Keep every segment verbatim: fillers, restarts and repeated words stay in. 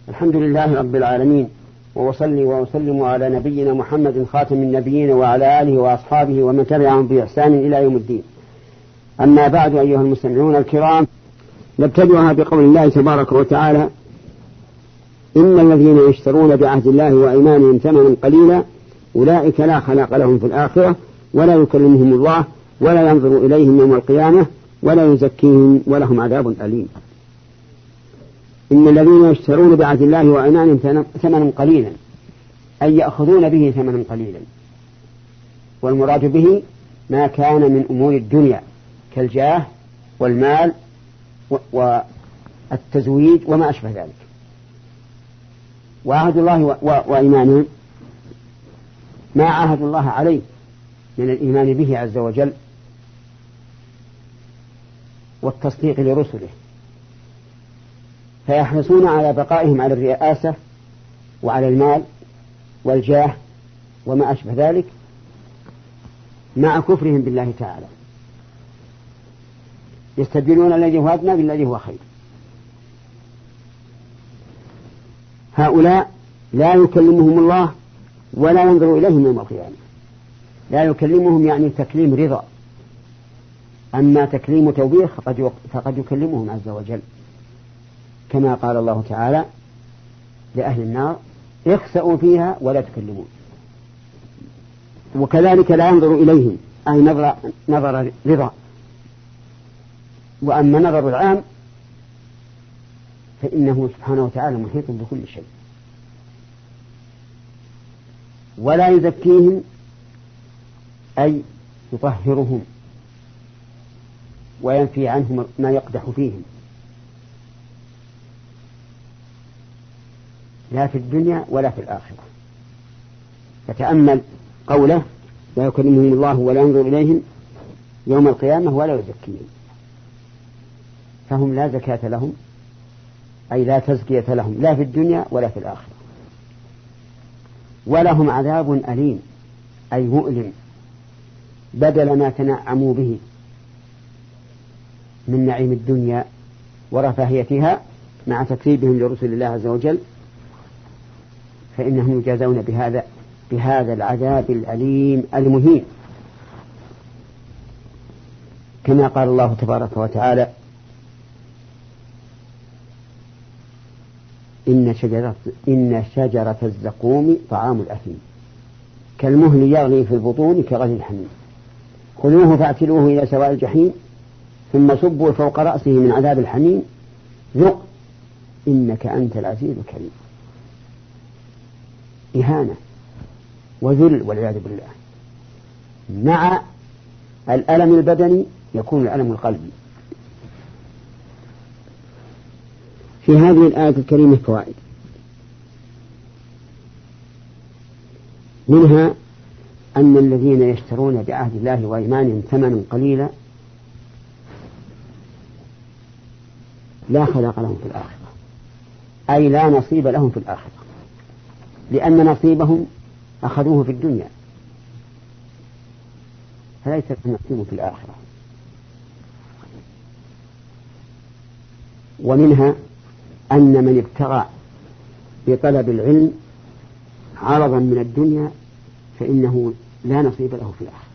الحمد لله رب العالمين، وأصلي وأسلم على نبينا محمد خاتم النبيين وعلى آله وأصحابه ومن تبعهم بإحسان إلى يوم الدين. أما بعد، أيها المستمعون الكرام، نبتدئها بقول الله تبارك وتعالى: إن الذين يشترون بعهد الله وأيمانهم ثمنا قليلا أولئك لا خلاق لهم في الآخرة ولا يكلمهم الله ولا ينظر إليهم يوم القيامة ولا يزكيهم ولهم عذاب أليم. إن الذين يشترون بعهد الله وأيمانهم ثمنا قليلا أي يأخذون به ثمنا قليلا، والمراد به ما كان من أمور الدنيا كالجاه والمال والتزويج وما أشبه ذلك. وعهد الله وإيمانهم ما عاهد الله عليه من الإيمان به عز وجل والتصديق لرسله، فيحرصون على بقائهم على الرئاسة وعلى المال والجاه وما أشبه ذلك مع كفرهم بالله تعالى، يستبدلون الذي هو أدنى بالذي هو خير. هؤلاء لا يكلمهم الله ولا ينظر إليهم يوم القيامة. لا يكلمهم يعني تكليم رضا، أما تكليم توبيخ فقد يكلمهم عز وجل، كما قال الله تعالى لأهل النار: اخسأوا فيها ولا تكلمون. وكذلك لا ينظر إليهم أي نظر, نظر رضا. وأما نظر العام فإنه سبحانه وتعالى محيط بكل شيء. ولا يزكيهم أي يطهرهم وينفي عنهم ما يقدح فيهم، لا في الدنيا ولا في الآخرة. فتأمل قوله: لا يكلمهم الله ولا ينظر إليهم يوم القيامة ولا يزكيهم، فهم لا زكاة لهم أي لا تزكية لهم لا في الدنيا ولا في الآخرة. ولهم عذاب أليم أي مؤلم بدل ما تنعموا به من نعيم الدنيا ورفاهيتها مع تكذيبهم لرسل الله عز وجل، فإنهم يجازون بهذا بهذا العذاب الأليم المهين، كما قال الله تبارك وتعالى: إن شجرة, إن شجرة الزقوم طعام الأثيم كالمهل يغلي في البطون كغلي الحميم خذوه فاعتلوه إلى سواء الجحيم ثم صبوا فوق رأسه من عذاب الحميم ذق إنك أنت العزيز الكريم. إهانة وذل والعياذ بالله. مع الألم البدني يكون الألم القلبي. في هذه الآية الكريمة فوائد، منها أن الذين يشترون بعهد الله وإيمانهم ثمنا قليلا لا خلاق لهم في الآخرة، أي لا نصيب لهم في الآخرة، لأن نصيبهم أخذوه في الدنيا فليس نصيبه في الآخرة. ومنها أن من ابتغى بطلب العلم عرضا من الدنيا فإنه لا نصيب له في الآخرة،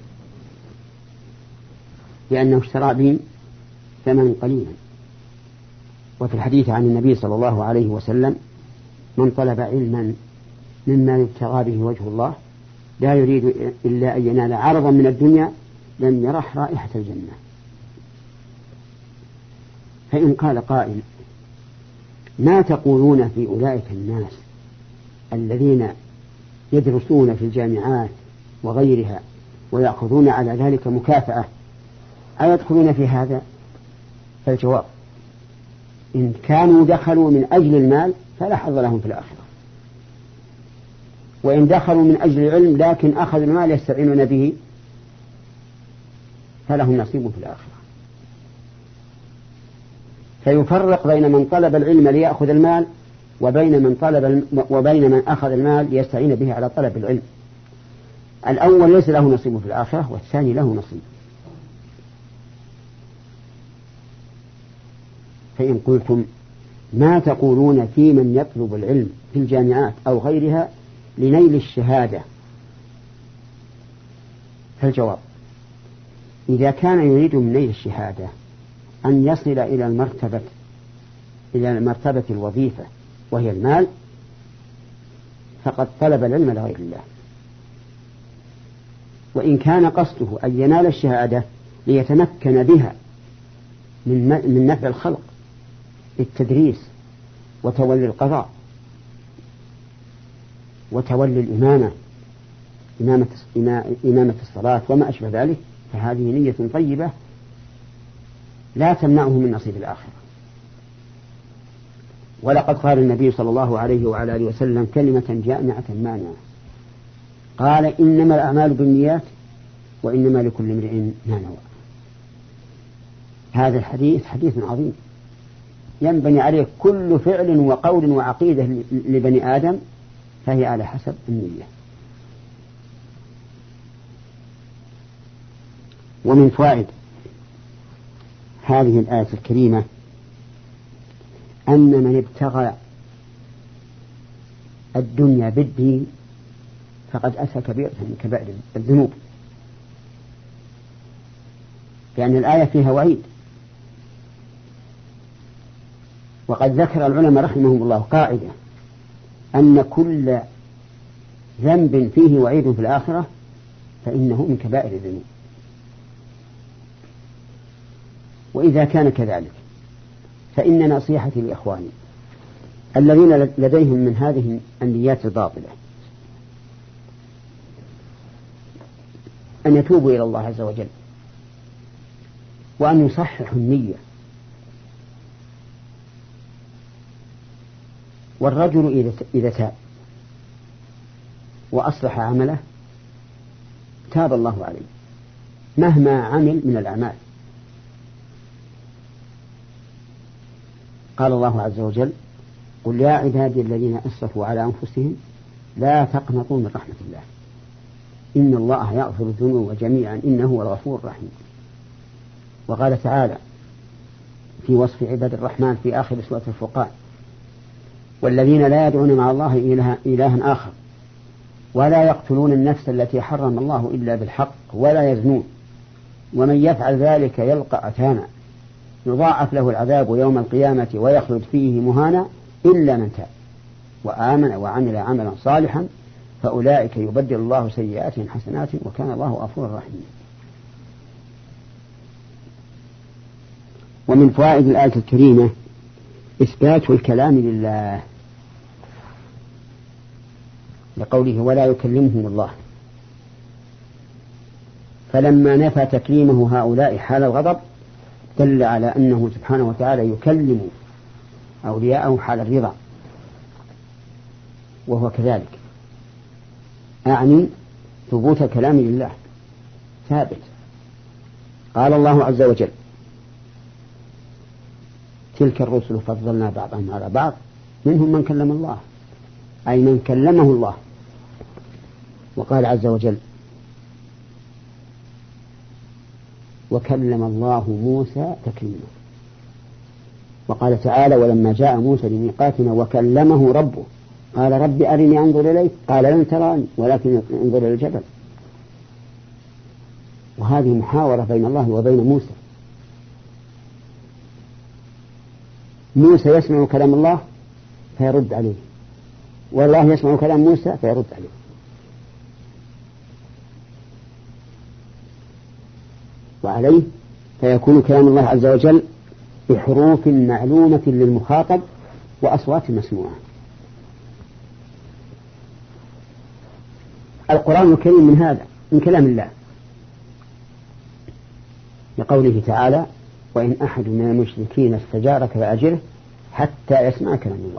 لأنه اشترى به ثمنا قليلا. وفي الحديث عن النبي صلى الله عليه وسلم: من طلب علما مما يبتغى به وجه الله لا يريد إلا أن ينال عرضا من الدنيا لم يرح رائحة الجنة. فإن قال قائل: ما تقولون في أولئك الناس الذين يدرسون في الجامعات وغيرها ويأخذون على ذلك مكافأة أيدخلون في هذا؟ فالجواب: إن كانوا دخلوا من أجل المال فلا حظ لهم في الآخرة، وإن دخلوا من أجل العلم لكن أخذوا المال يستعينون به فلهم نصيب في الآخرة. فيفرق بين من طلب العلم ليأخذ المال وبين من طلب وبين من أخذ المال ليستعين به على طلب العلم. الأول ليس له نصيب في الآخرة والثاني له نصيب. فإن قلتم ما تقولون في من يطلب العلم في الجامعات أو غيرها لنيل الشهادة؟ فالجواب: إذا كان يريد من نيل الشهادة أن يصل إلى المرتبة إلى مرتبة الوظيفة وهي المال، فقد طلب العلم لغير الله. وإن كان قصده أن ينال الشهادة ليتمكن بها من من نفع الخلق بالتدريس وتولي القضاء وتولي الإمامة إمامة إمامة الصلاة وما أشبه ذلك، فهذه نية طيبة لا تمنعه من نصيب الآخرة. ولقد قال النبي صلى الله عليه وعلى آله وسلم كلمة جامعة مانعة، قال: إنما الأعمال بالنيات وإنما لكل امرئ ما نوى. هذا الحديث حديث عظيم ينبني عليه كل فعل وقول وعقيدة لبني آدم، فهي على حسب النية. ومن فوائد هذه الآية الكريمة أن من ابتغى الدنيا بالدين فقد أتى كبيرة من كبائر الذنوب، لأن الآية فيها وعيد. وقد ذكر العلماء رحمهم الله قاعدة أن كل ذنب فيه وعيد في الآخرة فإنه من كبائر الذنوب. وإذا كان كذلك فإن نصيحتي لإخواني الذين لديهم من هذه النيات الباطلة أن يتوبوا إلى الله عز وجل وأن يصححوا النية. والرجل إذا تاب وأصلح عمله تاب الله عليه مهما عمل من الأعمال. قال الله عز وجل: قل يا عبادي الذين أسرفوا على أنفسهم لا تقنطوا من رحمة الله إن الله يغفر الذنوب جميعا إنه هو الغفور الرحيم. وقال تعالى في وصف عباد الرحمن في آخر سورة الفرقان: والذين لا يدعون مع الله إله إلها آخر ولا يقتلون النفس التي حرم الله إلا بالحق ولا يزنون ومن يفعل ذلك يلقى أثاما يضاعف له العذاب يوم القيامة ويخلد فيه مهانا إلا من تاب وآمن وعمل عملا صالحا فأولئك يبدل الله سيئاتهم حسنات وكان الله غفورا رحيما. ومن فوائد الآية الكريمة إثبات الكلام لله لقوله: ولا يكلمهم الله. فلما نفى تكليمه هؤلاء حال الغضب دل على أنه سبحانه وتعالى يكلم أولياءه حال الرضا، وهو كذلك، أعني ثبوت كلام لله ثابت. قال الله عز وجل: تلك الرسل فضلنا بعضهم على بعض منهم من كلم الله، أي من كلمه الله. وقال عز وجل: وكلم الله موسى تكليما. وقال تعالى: ولما جاء موسى لميقاتنا وكلمه ربه قال رب أرني أنظر إليك قال لن تراني ولكن انظر إلى الجبل. وهذه محاورة بين الله وبين موسى. موسى يسمع كلام الله فيرد عليه، والله يسمع كلام موسى فيرد عليه. وعليه فيكون كلام الله عز وجل بحروف معلومة للمخاطب وأصوات مسموعة. القرآن الكريم من هذا من كلام الله، لقوله تعالى: وإن أحد من المشركين استجارك فأجره حتى يسمع كلام الله.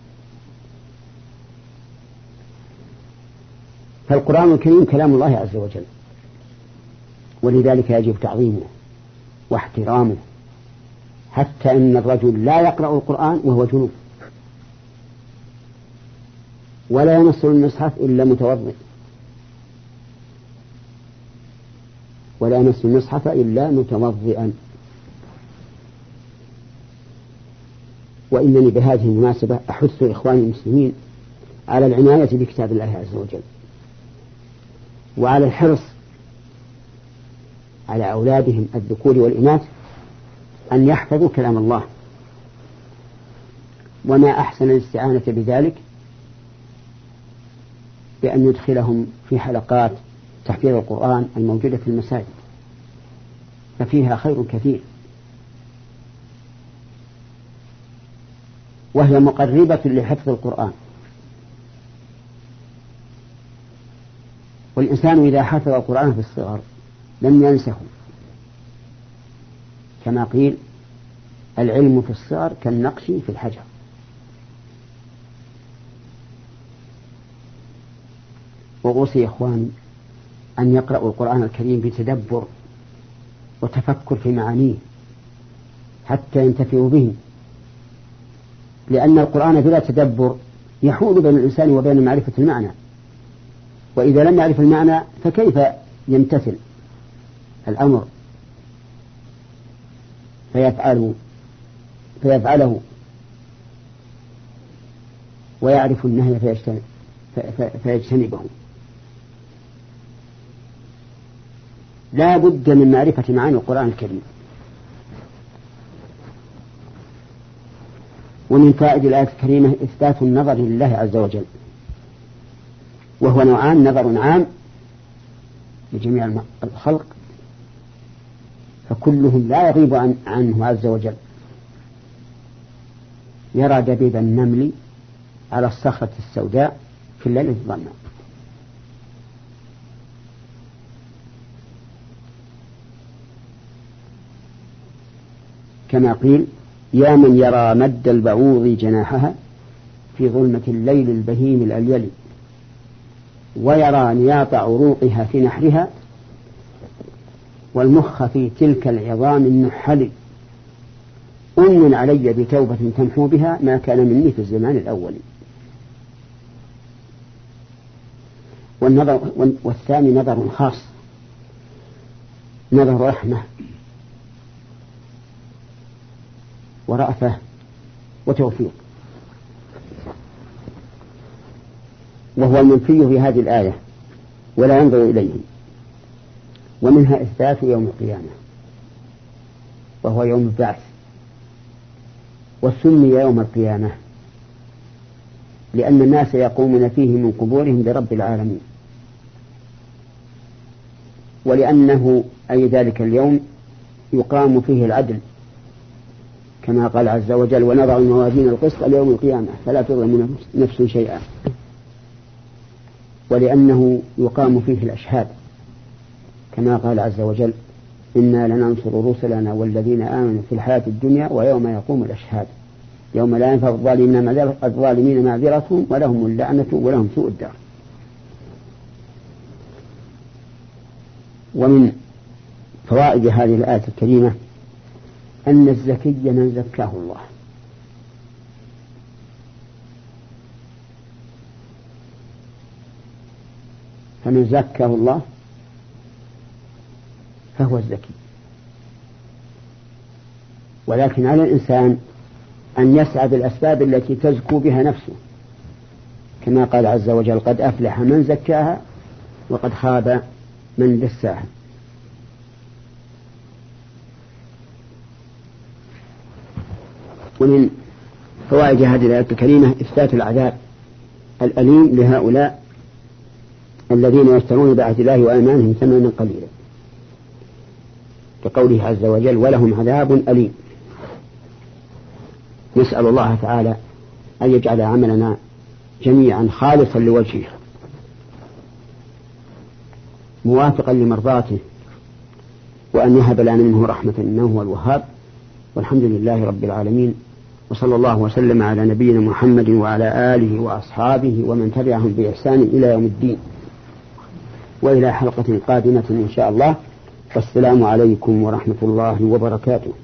فالقرآن الكريم كلام الله عز وجل، ولذلك يجب تعظيمه واحترامه، حتى إن الرجل لا يقرأ القرآن وهو جنوب، ولا يمس المصحف إلا متوضئ، ولا يمس المصحف إلا متوضئا. وإنني بهذه المناسبة أحث إخواني المسلمين على العناية بكتاب الله عز وجل، وعلى الحرص على أولادهم الذكور والإناث أن يحفظوا كلام الله، وما أحسن الاستعانة بذلك بأن يدخلهم في حلقات تحفيظ القرآن الموجودة في المساجد، ففيها خير كثير، وهي مقربة لحفظ القرآن. والإنسان إذا حفظ القرآن في الصغر لم ينسه، كما قيل العلم في الصغر كالنقش في الحجر. وأوصي إخواني أن يقرأوا القرآن الكريم بتدبر وتفكر في معانيه حتى ينتفعوا به، لأن القرآن بلا تدبر يحول بين الإنسان وبين معرفة المعنى، وإذا لم يعرف المعنى فكيف يمتثل الأمر فيفعله فيفعله ويعرف النهي فيجتنب فيجتنبه. لا بد من معرفة معاني القرآن الكريم. ومن فائد الآية الكريمة إثبات النظر لله عز وجل، وهو نوعان: نظر عام لجميع الخلق فكلهم لا يغيب عن عنه عز وجل، يرى دبيب النمل على الصخرة السوداء في الليل الظلمة. كما قيل: يا من يرى مد البعوض جناحها في ظلمة الليل البهيم الأليل، ويرى نياط عروقها في نحرها، والمخ في تلك العظام النحل، أمن علي بتوبة تمحو بها ما كان مني في الزمان الأول. والنظر والثاني نظر خاص، نظر رحمة ورأفة وتوفيق، وهو المنفي في هذه الآية ولا ينظر إليه. ومنها إثبات يوم القيامة وهو يوم البعث، وسمي يوم القيامة لأن الناس يقومون فيه من قبورهم لرب العالمين، ولأنه أي ذلك اليوم يقام فيه العدل، كما قال عز وجل: ونضع الموازين القسط ليوم القيامة فلا تظلم نفس شيئا. ولأنه يقام فيه الأشهاد، كما قال عز وجل: إنا لننصر رسلنا والذين آمنوا في الحياة الدنيا ويوم يقوم الأشهاد يوم لا ينفع الظالمين معذرتهم ولهم اللعنة ولهم سوء الدار. ومن فوائد هذه الآية الكريمة أن الزكي من زكاه الله، فمن زكاه الله فهو الزكي. ولكن على الإنسان أن يسعى بالأسباب التي تزكو بها نفسه، كما قال عز وجل: قد أفلح من زكاها وقد خاب من دساها. ومن فوائد هذه الآية الكريمة إثبات العذاب الأليم لهؤلاء الذين يشترون بعهد الله وأيمانهم ثمنا قليلا، كقوله عز وجل: ولهم عذاب أليم. نسأل الله تعالى أن يجعل عملنا جميعا خالصا لوجهه موافقا لمرضاته، وأن يهب لنا منه رحمة إنه هو الوهاب. والحمد لله رب العالمين، وصلى الله وسلم على نبينا محمد وعلى آله وأصحابه ومن تبعهم بإحسان إلى يوم الدين، وإلى حلقة قادمة إن شاء الله. والسلام عليكم ورحمة الله وبركاته.